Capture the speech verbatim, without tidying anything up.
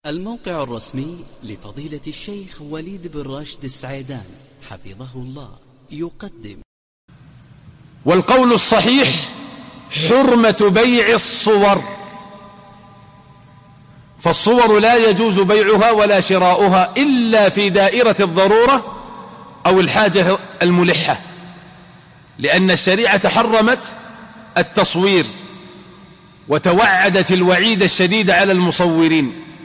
الموقع الرسمي لفضيلة الشيخ وليد بن راشد السعيدان حفظه الله يقدم. والقول الصحيح حرمة بيع الصور، فالصور لا يجوز بيعها ولا شراؤها إلا في دائرة الضرورة أو الحاجة الملحة، لأن الشريعة حرمت التصوير وتوعدت الوعيد الشديد على المصورين.